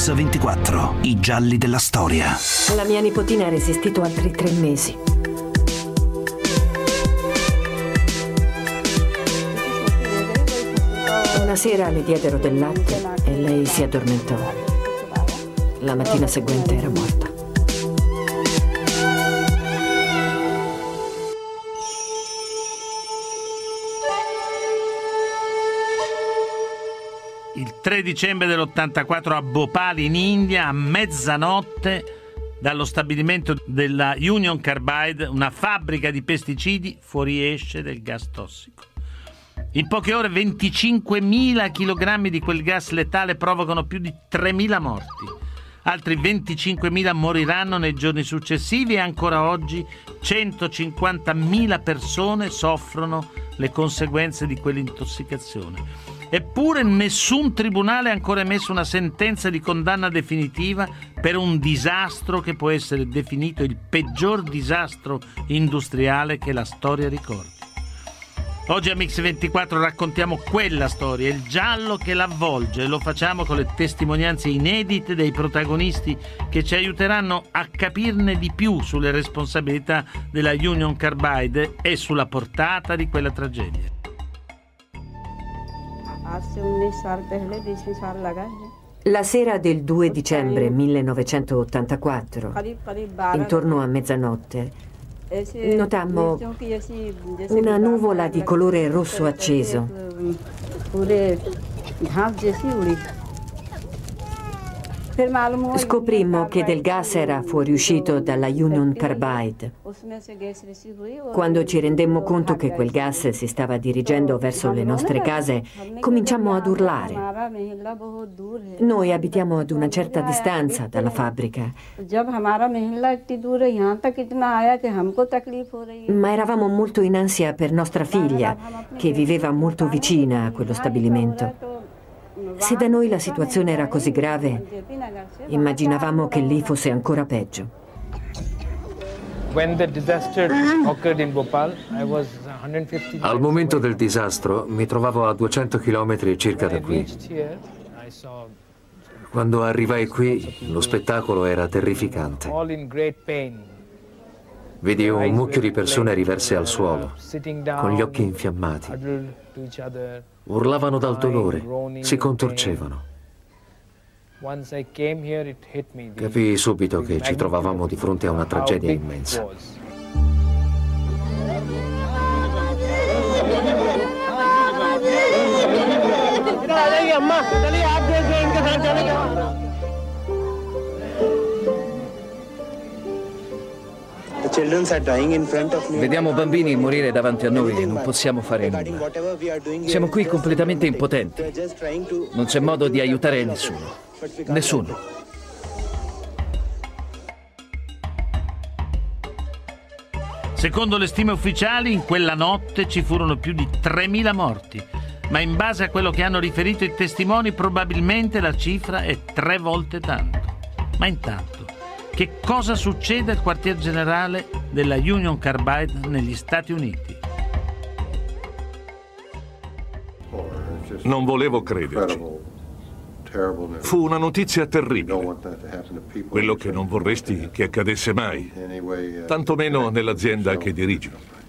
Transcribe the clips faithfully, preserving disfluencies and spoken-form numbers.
Mix ventiquattro, i gialli della storia. La mia nipotina ha resistito altri tre mesi. Una sera le diedero del latte e lei si addormentò. La mattina seguente era morta. Il tre dicembre dell'ottantaquattro a Bhopal in India, a mezzanotte, dallo stabilimento della Union Carbide, una fabbrica di pesticidi, fuoriesce del gas tossico. In poche ore venticinquemila chilogrammi di quel gas letale provocano più di tremila morti. Altri venticinquemila moriranno nei giorni successivi e ancora oggi centocinquantamila persone soffrono le conseguenze di quell'intossicazione. Eppure nessun tribunale ha ancora emesso una sentenza di condanna definitiva per un disastro che può essere definito il peggior disastro industriale che la storia ricordi. Oggi a Mix ventiquattro raccontiamo quella storia, il giallo che l'avvolge, e lo facciamo con le testimonianze inedite dei protagonisti che ci aiuteranno a capirne di più sulle responsabilità della Union Carbide e sulla portata di quella tragedia. La sera del due dicembre millenovecentottantaquattro, intorno a mezzanotte, notammo una nuvola di colore rosso acceso. Scoprimmo che del gas era fuoriuscito dalla Union Carbide. Quando ci rendemmo conto che quel gas si stava dirigendo verso le nostre case, cominciammo ad urlare. Noi abitiamo ad una certa distanza dalla fabbrica, ma eravamo molto in ansia per nostra figlia, che viveva molto vicina a quello stabilimento. Se da noi la situazione era così grave, immaginavamo che lì fosse ancora peggio. Al momento del disastro mi trovavo a duecento chilometri circa da qui. Quando arrivai qui, lo spettacolo era terrificante. Vidi un mucchio di persone riverse al suolo, con gli occhi infiammati. Urlavano dal dolore, si contorcevano. Capii subito che ci trovavamo di fronte a una tragedia immensa. Vediamo bambini morire davanti a noi e non possiamo fare nulla. Siamo qui completamente impotenti. Non c'è modo di aiutare nessuno. Nessuno. Secondo le stime ufficiali, in quella notte ci furono più di tremila morti, ma in base a quello che hanno riferito i testimoni, probabilmente la cifra è tre volte tanto. Ma intanto, che cosa succede al quartier generale della Union Carbide negli Stati Uniti? Non volevo crederci. Fu una notizia terribile. Quello che non vorresti che accadesse mai, tantomeno nell'azienda che dirigi.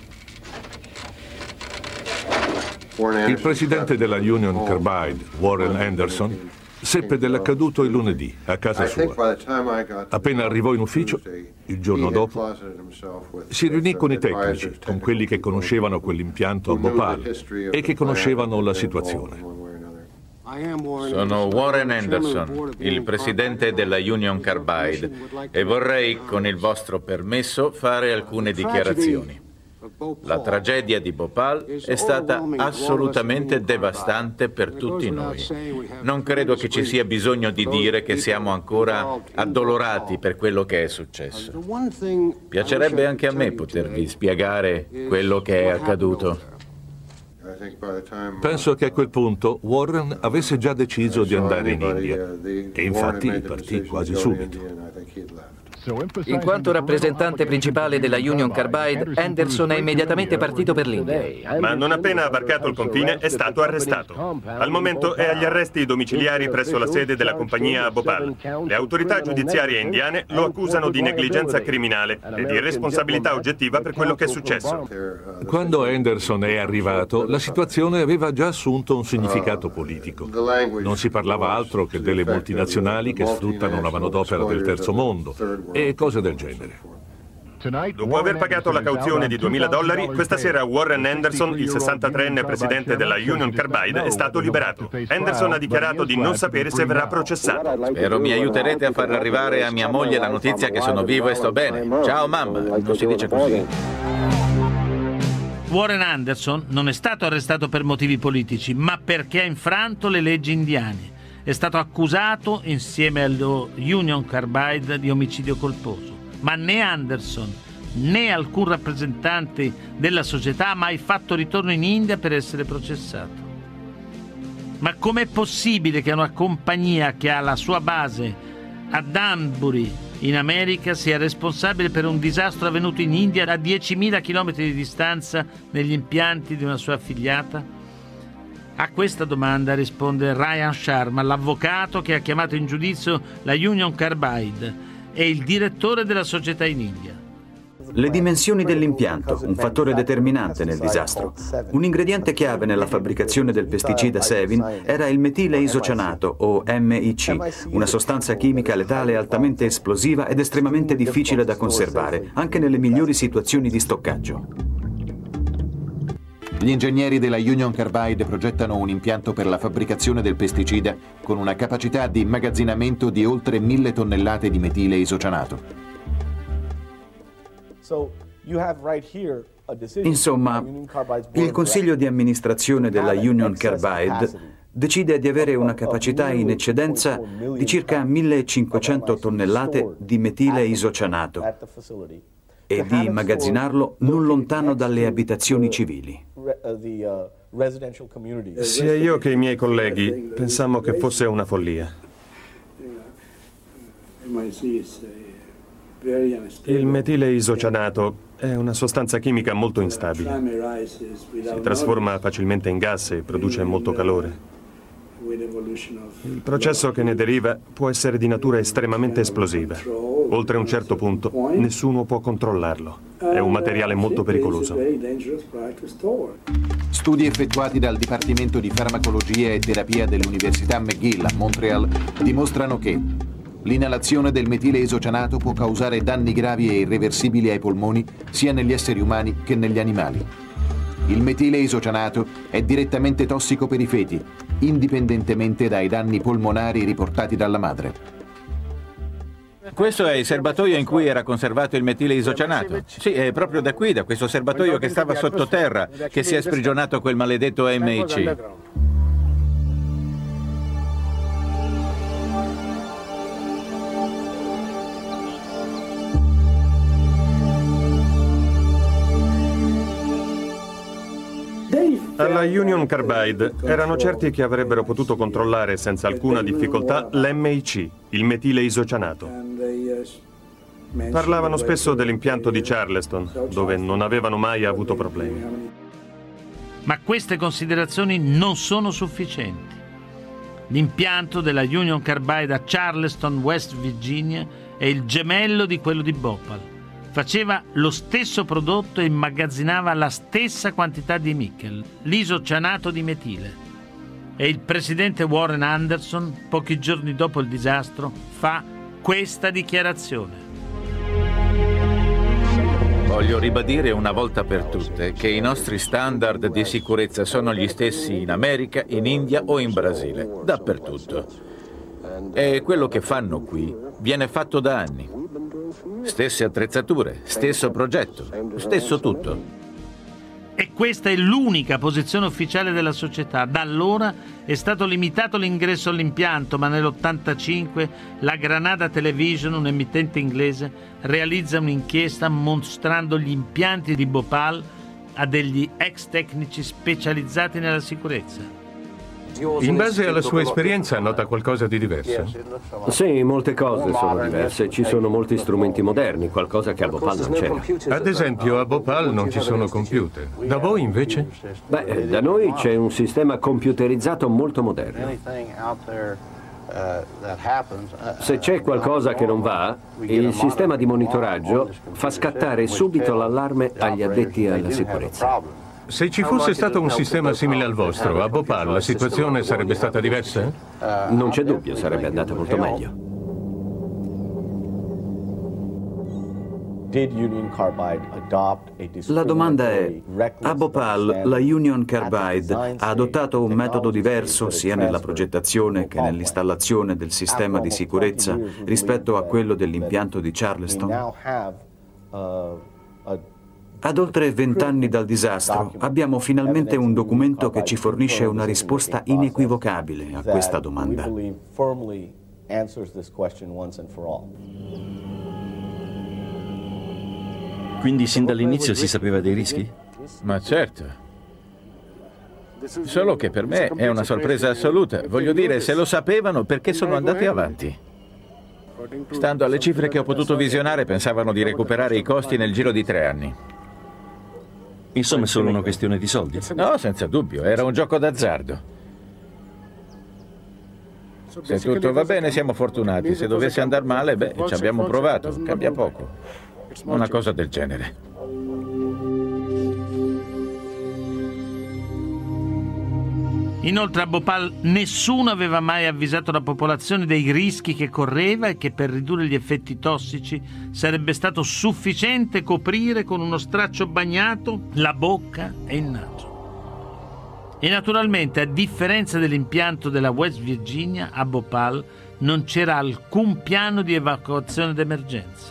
Il presidente della Union Carbide, Warren Anderson, seppe dell'accaduto il lunedì a casa sua. Appena arrivò in ufficio, il giorno dopo, si riunì con i tecnici, con quelli che conoscevano quell'impianto a Bhopal e che conoscevano la situazione. Sono Warren Anderson, il presidente della Union Carbide, e vorrei, con il vostro permesso, fare alcune dichiarazioni. La tragedia di Bhopal è stata assolutamente devastante per tutti noi. Non credo che ci sia bisogno di dire che siamo ancora addolorati per quello che è successo. Piacerebbe anche a me potervi spiegare quello che è accaduto. Penso che a quel punto Warren avesse già deciso di andare in India e infatti partì quasi subito. In quanto rappresentante principale della Union Carbide, Anderson è immediatamente partito per l'India. Ma non appena varcato il confine è stato arrestato. Al momento è agli arresti domiciliari presso la sede della compagnia a Bhopal. Le autorità giudiziarie indiane lo accusano di negligenza criminale e di responsabilità oggettiva per quello che è successo. Quando Anderson è arrivato, la situazione aveva già assunto un significato politico. Non si parlava altro che delle multinazionali che sfruttano la manodopera del terzo mondo e cose del genere. Dopo aver pagato la cauzione di duemila dollari, questa sera Warren Anderson, il sessantatreenne presidente della Union Carbide, è stato liberato. Anderson ha dichiarato di non sapere se verrà processato. Spero mi aiuterete a far arrivare a mia moglie la notizia che sono vivo e sto bene. Ciao mamma, non si dice così. Warren Anderson non è stato arrestato per motivi politici, ma perché ha infranto le leggi indiane. È stato accusato, insieme allo Union Carbide, di omicidio colposo. Ma né Anderson né alcun rappresentante della società ha mai fatto ritorno in India per essere processato. Ma com'è possibile che una compagnia che ha la sua base a Danbury, in America, sia responsabile per un disastro avvenuto in India a diecimila chilometri di distanza negli impianti di una sua affiliata? A questa domanda risponde Ryan Sharma, l'avvocato che ha chiamato in giudizio la Union Carbide e il direttore della società in India. Le dimensioni dell'impianto, un fattore determinante nel disastro. Un ingrediente chiave nella fabbricazione del pesticida Sevin era il metile isocianato, o M I C, una sostanza chimica letale altamente esplosiva ed estremamente difficile da conservare, anche nelle migliori situazioni di stoccaggio. Gli ingegneri della Union Carbide progettano un impianto per la fabbricazione del pesticida con una capacità di immagazzinamento di oltre mille tonnellate di metile isocianato. Insomma, il consiglio di amministrazione della Union Carbide decide di avere una capacità in eccedenza di circa millecinquecento tonnellate di metile isocianato e di immagazzinarlo non lontano dalle abitazioni civili. Sia io che i miei colleghi pensammo che fosse una follia. Il metile isocianato è una sostanza chimica molto instabile. Si trasforma facilmente in gas e produce molto calore. Il processo che ne deriva può essere di natura estremamente esplosiva. Oltre un certo punto, nessuno può controllarlo. È un materiale molto pericoloso. Studi effettuati dal Dipartimento di Farmacologia e Terapia dell'Università McGill a Montreal dimostrano che l'inalazione del metile isocianato può causare danni gravi e irreversibili ai polmoni sia negli esseri umani che negli animali. Il metile isocianato è direttamente tossico per i feti, indipendentemente dai danni polmonari riportati dalla madre. Questo è il serbatoio in cui era conservato il metile isocianato. Sì, è proprio da qui, da questo serbatoio che stava sottoterra, che si è sprigionato quel maledetto M I C. Alla Union Carbide erano certi che avrebbero potuto controllare senza alcuna difficoltà l'M I C, il metile isocianato. Parlavano spesso dell'impianto di Charleston, dove non avevano mai avuto problemi. Ma queste considerazioni non sono sufficienti. L'impianto della Union Carbide a Charleston, West Virginia, è il gemello di quello di Bhopal. Faceva lo stesso prodotto e immagazzinava la stessa quantità di nickel, l'isocianato di metile. E il presidente Warren Anderson, pochi giorni dopo il disastro, fa questa dichiarazione. Voglio ribadire una volta per tutte che i nostri standard di sicurezza sono gli stessi in America, in India o in Brasile, dappertutto. E quello che fanno qui viene fatto da anni. Stesse attrezzature, stesso progetto, stesso tutto. E questa è l'unica posizione ufficiale della società. Da allora è stato limitato l'ingresso all'impianto, ma nell'ottantacinque la Granada Television, un emittente inglese, realizza un'inchiesta mostrando gli impianti di Bhopal a degli ex tecnici specializzati nella sicurezza. In base alla sua esperienza nota qualcosa di diverso? Sì, molte cose sono diverse. Ci sono molti strumenti moderni, qualcosa che a Bhopal non c'era. Ad esempio, a Bhopal non ci sono computer. Da voi invece? Beh, da noi c'è un sistema computerizzato molto moderno. Se c'è qualcosa che non va, il sistema di monitoraggio fa scattare subito l'allarme agli addetti alla sicurezza. Se ci fosse stato un sistema simile al vostro, a Bhopal la situazione sarebbe stata diversa? Non c'è dubbio, sarebbe andata molto meglio. La domanda è, a Bhopal la Union Carbide ha adottato un metodo diverso sia nella progettazione che nell'installazione del sistema di sicurezza rispetto a quello dell'impianto di Charleston? Ad oltre vent'anni dal disastro abbiamo finalmente un documento che ci fornisce una risposta inequivocabile a questa domanda. Quindi sin dall'inizio si sapeva dei rischi? Ma certo. Solo che per me è una sorpresa assoluta. Voglio dire, se lo sapevano, perché sono andati avanti? Stando alle cifre che ho potuto visionare, pensavano di recuperare i costi nel giro di tre anni. Insomma, è solo una questione di soldi? No, senza dubbio, era un gioco d'azzardo. Se tutto va bene siamo fortunati, se dovesse andare male, beh, ci abbiamo provato, cambia poco. Una cosa del genere. Inoltre a Bhopal nessuno aveva mai avvisato la popolazione dei rischi che correva e che per ridurre gli effetti tossici sarebbe stato sufficiente coprire con uno straccio bagnato la bocca e il naso. E naturalmente, a differenza dell'impianto della West Virginia, a Bhopal non c'era alcun piano di evacuazione d'emergenza.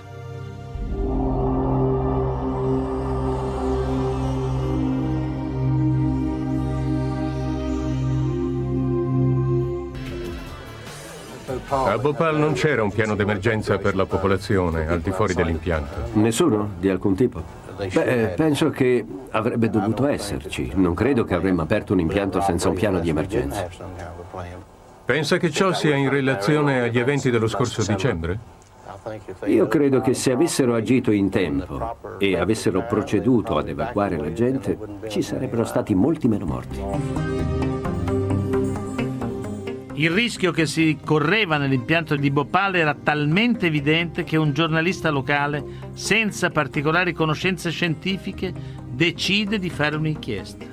A Bhopal non c'era un piano d'emergenza per la popolazione al di fuori dell'impianto. Nessuno? Di alcun tipo? Beh, penso che avrebbe dovuto esserci. Non credo che avremmo aperto un impianto senza un piano di emergenza. Pensa che ciò sia in relazione agli eventi dello scorso dicembre? Io credo che se avessero agito in tempo e avessero proceduto ad evacuare la gente, ci sarebbero stati molti meno morti. Il rischio che si correva nell'impianto di Bhopal era talmente evidente che un giornalista locale, senza particolari conoscenze scientifiche, decide di fare un'inchiesta.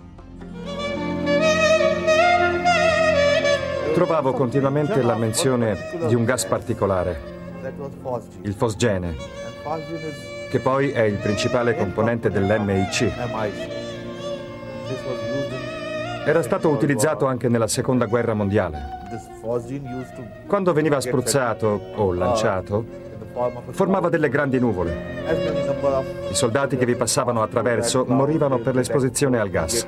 Trovavo continuamente la menzione di un gas particolare, il fosgene, che poi è il principale componente dell'M I C. Era stato utilizzato anche nella Seconda Guerra Mondiale. Quando veniva spruzzato o lanciato, formava delle grandi nuvole. I soldati che vi passavano attraverso morivano per l'esposizione al gas.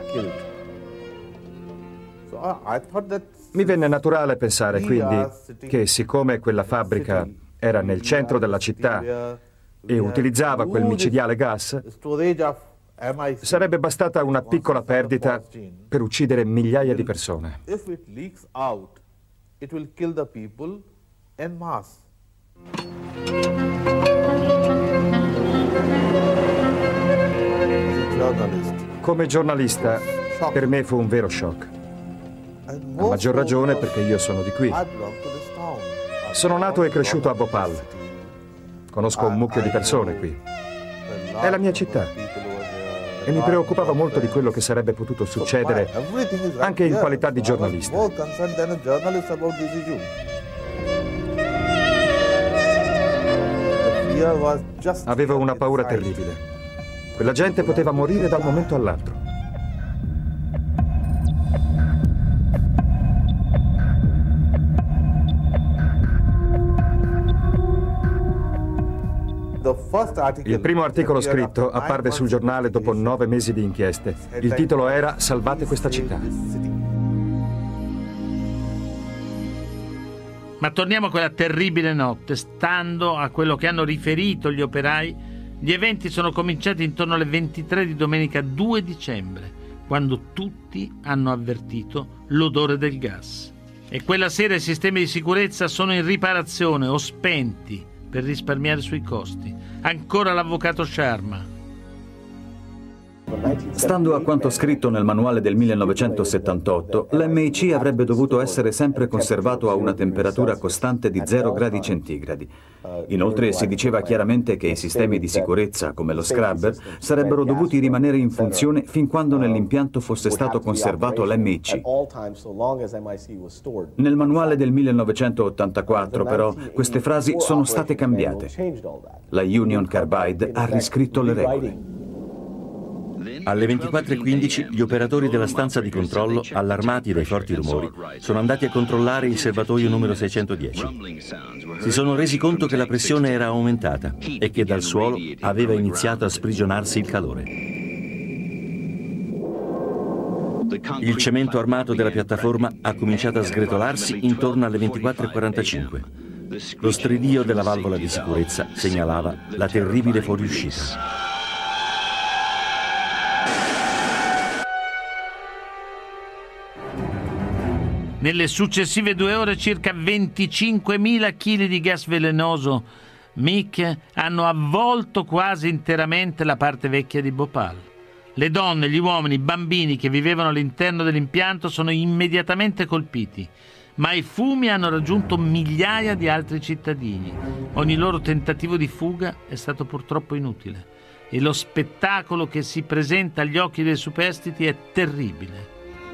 Mi venne naturale pensare quindi che, siccome quella fabbrica era nel centro della città e utilizzava quel micidiale gas, sarebbe bastata una piccola perdita per uccidere migliaia di persone. Come giornalista, per me fu un vero shock. A maggior ragione perché io sono di qui. Sono nato e cresciuto a Bhopal. Conosco un mucchio di persone qui. È la mia città. E mi preoccupava molto di quello che sarebbe potuto succedere anche in qualità di giornalista. Avevo una paura terribile. Quella gente poteva morire da un momento all'altro. Il primo articolo scritto apparve sul giornale dopo nove mesi di inchieste. Il titolo era "Salvate questa città". Ma torniamo a quella terribile notte. Stando a quello che hanno riferito gli operai, gli eventi sono cominciati intorno alle ventitré di domenica due dicembre, quando tutti hanno avvertito l'odore del gas. E quella sera i sistemi di sicurezza sono in riparazione o spenti per risparmiare sui costi. Ancora l'avvocato Sharma. Stando a quanto scritto nel manuale del millenovecentosettantotto, l'M I C avrebbe dovuto essere sempre conservato a una temperatura costante di zero gradi centigradi. Inoltre si diceva chiaramente che i sistemi di sicurezza, come lo scrubber, sarebbero dovuti rimanere in funzione fin quando nell'impianto fosse stato conservato l'M I C. Nel manuale del millenovecentottantaquattro, però, queste frasi sono state cambiate. La Union Carbide ha riscritto le regole. Alle ventiquattro e quindici gli operatori della stanza di controllo, allarmati dai forti rumori, sono andati a controllare il serbatoio numero seicentodieci. Si sono resi conto che la pressione era aumentata e che dal suolo aveva iniziato a sprigionarsi il calore. Il cemento armato della piattaforma ha cominciato a sgretolarsi intorno alle ventiquattro e quarantacinque. Lo stridio della valvola di sicurezza segnalava la terribile fuoriuscita. Nelle successive due ore circa venticinquemila chili di gas velenoso M I C hanno avvolto quasi interamente la parte vecchia di Bhopal. Le donne, gli uomini, i bambini che vivevano all'interno dell'impianto sono immediatamente colpiti, ma i fumi hanno raggiunto migliaia di altri cittadini. Ogni loro tentativo di fuga è stato purtroppo inutile e lo spettacolo che si presenta agli occhi dei superstiti è terribile.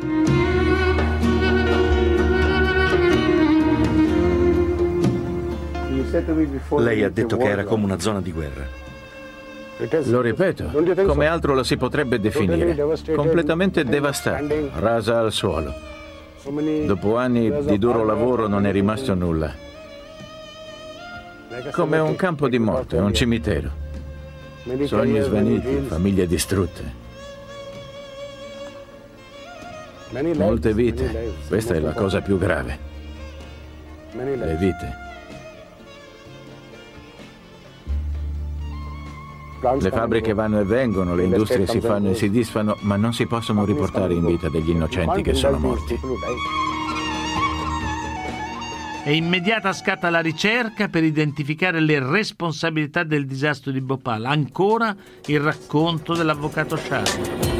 Lei ha detto che era come una zona di guerra. Lo ripeto, come altro la si potrebbe definire. Completamente devastata, rasa al suolo. Dopo anni di duro lavoro non è rimasto nulla. Come un campo di morte, un cimitero. Sogni svaniti, famiglie distrutte. Molte vite, questa è la cosa più grave. Le vite. Le fabbriche vanno e vengono, le industrie si fanno e si disfanno, ma non si possono riportare in vita degli innocenti che sono morti. È immediata scatta la ricerca per identificare le responsabilità del disastro di Bhopal. Ancora il racconto dell'avvocato Sharma.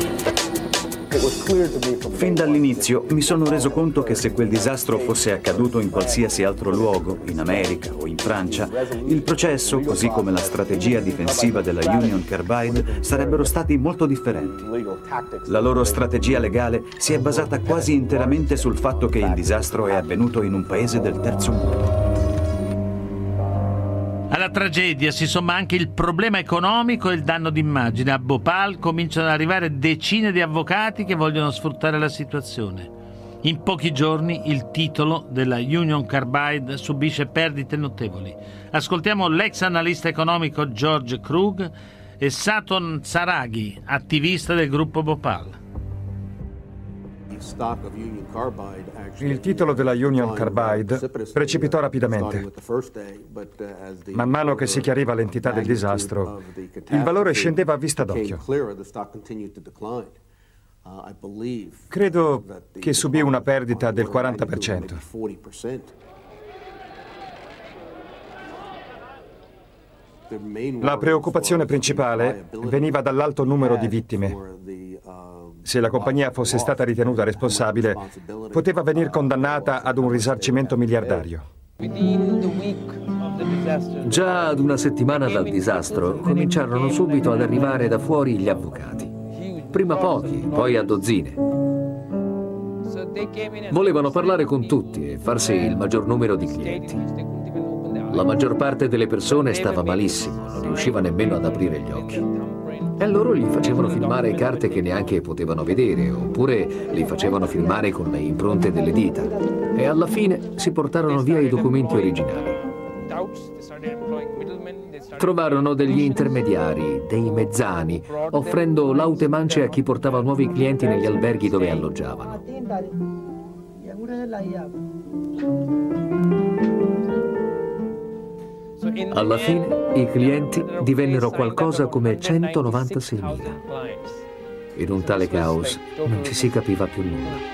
Fin dall'inizio mi sono reso conto che se quel disastro fosse accaduto in qualsiasi altro luogo, in America o in Francia, il processo, così come la strategia difensiva della Union Carbide, sarebbero stati molto differenti. La loro strategia legale si è basata quasi interamente sul fatto che il disastro è avvenuto in un paese del terzo mondo. Alla tragedia si somma anche il problema economico e il danno d'immagine. A Bhopal cominciano ad arrivare decine di avvocati che vogliono sfruttare la situazione. In pochi giorni il titolo della Union Carbide subisce perdite notevoli. Ascoltiamo l'ex analista economico George Krug e Saton Saragi, attivista del gruppo Bhopal. Il titolo della Union Carbide precipitò rapidamente. Man mano che si chiariva l'entità del disastro, il valore scendeva a vista d'occhio. Credo che subì una perdita del quaranta per cento. La preoccupazione principale veniva dall'alto numero di vittime. Se la compagnia fosse stata ritenuta responsabile, poteva venir condannata ad un risarcimento miliardario. Già ad una settimana dal disastro cominciarono subito ad arrivare da fuori gli avvocati. Prima pochi, poi a dozzine. Volevano parlare con tutti e farsi il maggior numero di clienti. La maggior parte delle persone stava malissimo, non riusciva nemmeno ad aprire gli occhi. E loro gli facevano filmare carte che neanche potevano vedere, oppure li facevano filmare con le impronte delle dita. E alla fine si portarono via i documenti originali. Trovarono degli intermediari, dei mezzani, offrendo laute mance a chi portava nuovi clienti negli alberghi dove alloggiavano. Alla fine i clienti divennero qualcosa come centonovantaseimila. In un tale caos non ci si capiva più nulla.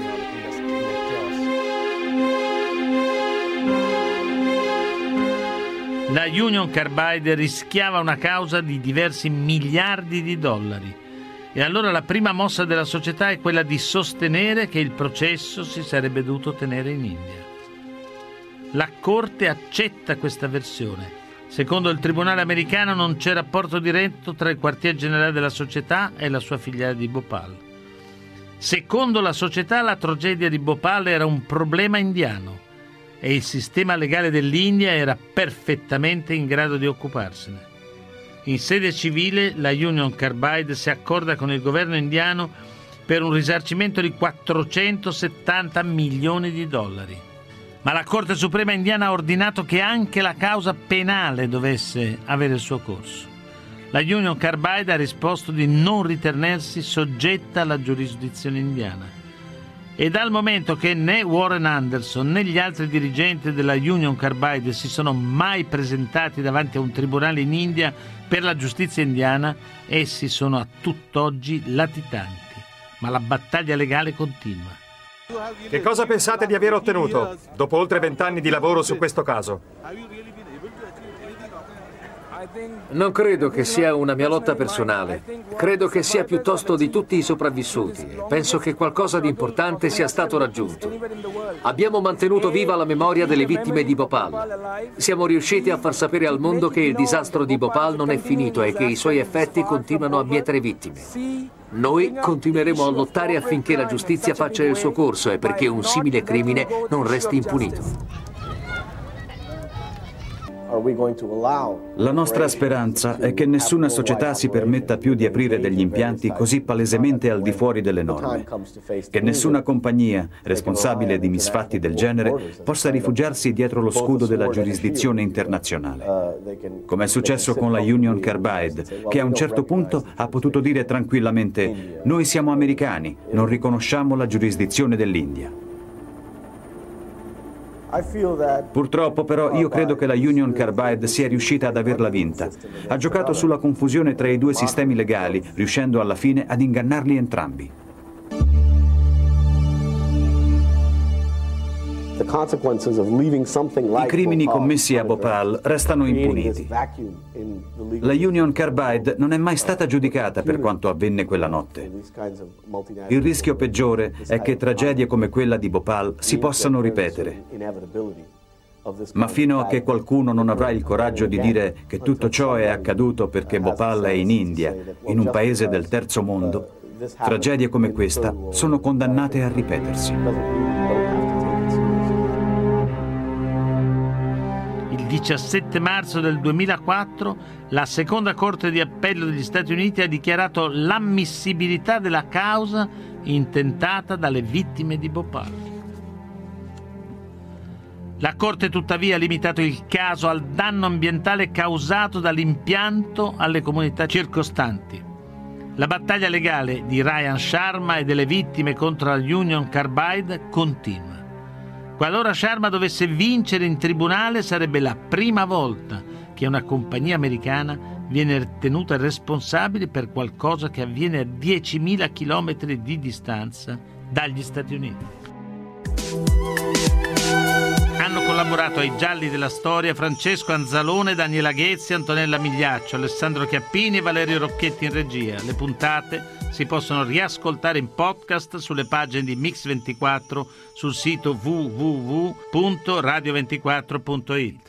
La Union Carbide rischiava una causa di diversi miliardi di dollari e allora la prima mossa della società è quella di sostenere che il processo si sarebbe dovuto tenere in India. La Corte accetta questa versione. Secondo il tribunale americano non c'è rapporto diretto tra il quartier generale della società e la sua filiale di Bhopal. Secondo la società la tragedia di Bhopal era un problema indiano e il sistema legale dell'India era perfettamente in grado di occuparsene. In sede civile la Union Carbide si accorda con il governo indiano per un risarcimento di quattrocentosettanta milioni di dollari. Ma la Corte Suprema indiana ha ordinato che anche la causa penale dovesse avere il suo corso. La Union Carbide ha risposto di non ritenersi soggetta alla giurisdizione indiana. E dal momento che né Warren Anderson né gli altri dirigenti della Union Carbide si sono mai presentati davanti a un tribunale in India per la giustizia indiana, essi sono a tutt'oggi latitanti. Ma la battaglia legale continua. Che cosa pensate di aver ottenuto dopo oltre vent'anni di lavoro su questo caso? Non credo che sia una mia lotta personale. Credo che sia piuttosto di tutti i sopravvissuti. Penso che qualcosa di importante sia stato raggiunto. Abbiamo mantenuto viva la memoria delle vittime di Bhopal. Siamo riusciti a far sapere al mondo che il disastro di Bhopal non è finito e che i suoi effetti continuano a mietere vittime. Noi continueremo a lottare affinché la giustizia faccia il suo corso e perché un simile crimine non resti impunito. La nostra speranza è che nessuna società si permetta più di aprire degli impianti così palesemente al di fuori delle norme, che nessuna compagnia responsabile di misfatti del genere possa rifugiarsi dietro lo scudo della giurisdizione internazionale, come è successo con la Union Carbide, che a un certo punto ha potuto dire tranquillamente: noi siamo americani, non riconosciamo la giurisdizione dell'India. Purtroppo però io credo che la Union Carbide sia riuscita ad averla vinta. Ha giocato sulla confusione tra i due sistemi legali, riuscendo alla fine ad ingannarli entrambi. I crimini commessi a Bhopal restano impuniti. La Union Carbide non è mai stata giudicata per quanto avvenne quella notte. Il rischio peggiore è che tragedie come quella di Bhopal si possano ripetere. Ma fino a che qualcuno non avrà il coraggio di dire che tutto ciò è accaduto perché Bhopal è in India, in un paese del terzo mondo, tragedie come questa sono condannate a ripetersi. Il diciassette marzo del duemilaquattro la seconda Corte di Appello degli Stati Uniti ha dichiarato l'ammissibilità della causa intentata dalle vittime di Bhopal. La Corte tuttavia ha limitato il caso al danno ambientale causato dall'impianto alle comunità circostanti. La battaglia legale di Ryan Sharma e delle vittime contro la Union Carbide continua. Qualora Sharma dovesse vincere in tribunale, sarebbe la prima volta che una compagnia americana viene tenuta responsabile per qualcosa che avviene a diecimila chilometri di distanza dagli Stati Uniti. Hanno collaborato ai Gialli della Storia Francesco Anzalone, Daniela Ghezzi, Antonella Migliaccio, Alessandro Chiappini e Valerio Rocchetti in regia. Le puntate si possono riascoltare in podcast sulle pagine di Mix ventiquattro sul sito w w w punto radio ventiquattro punto it.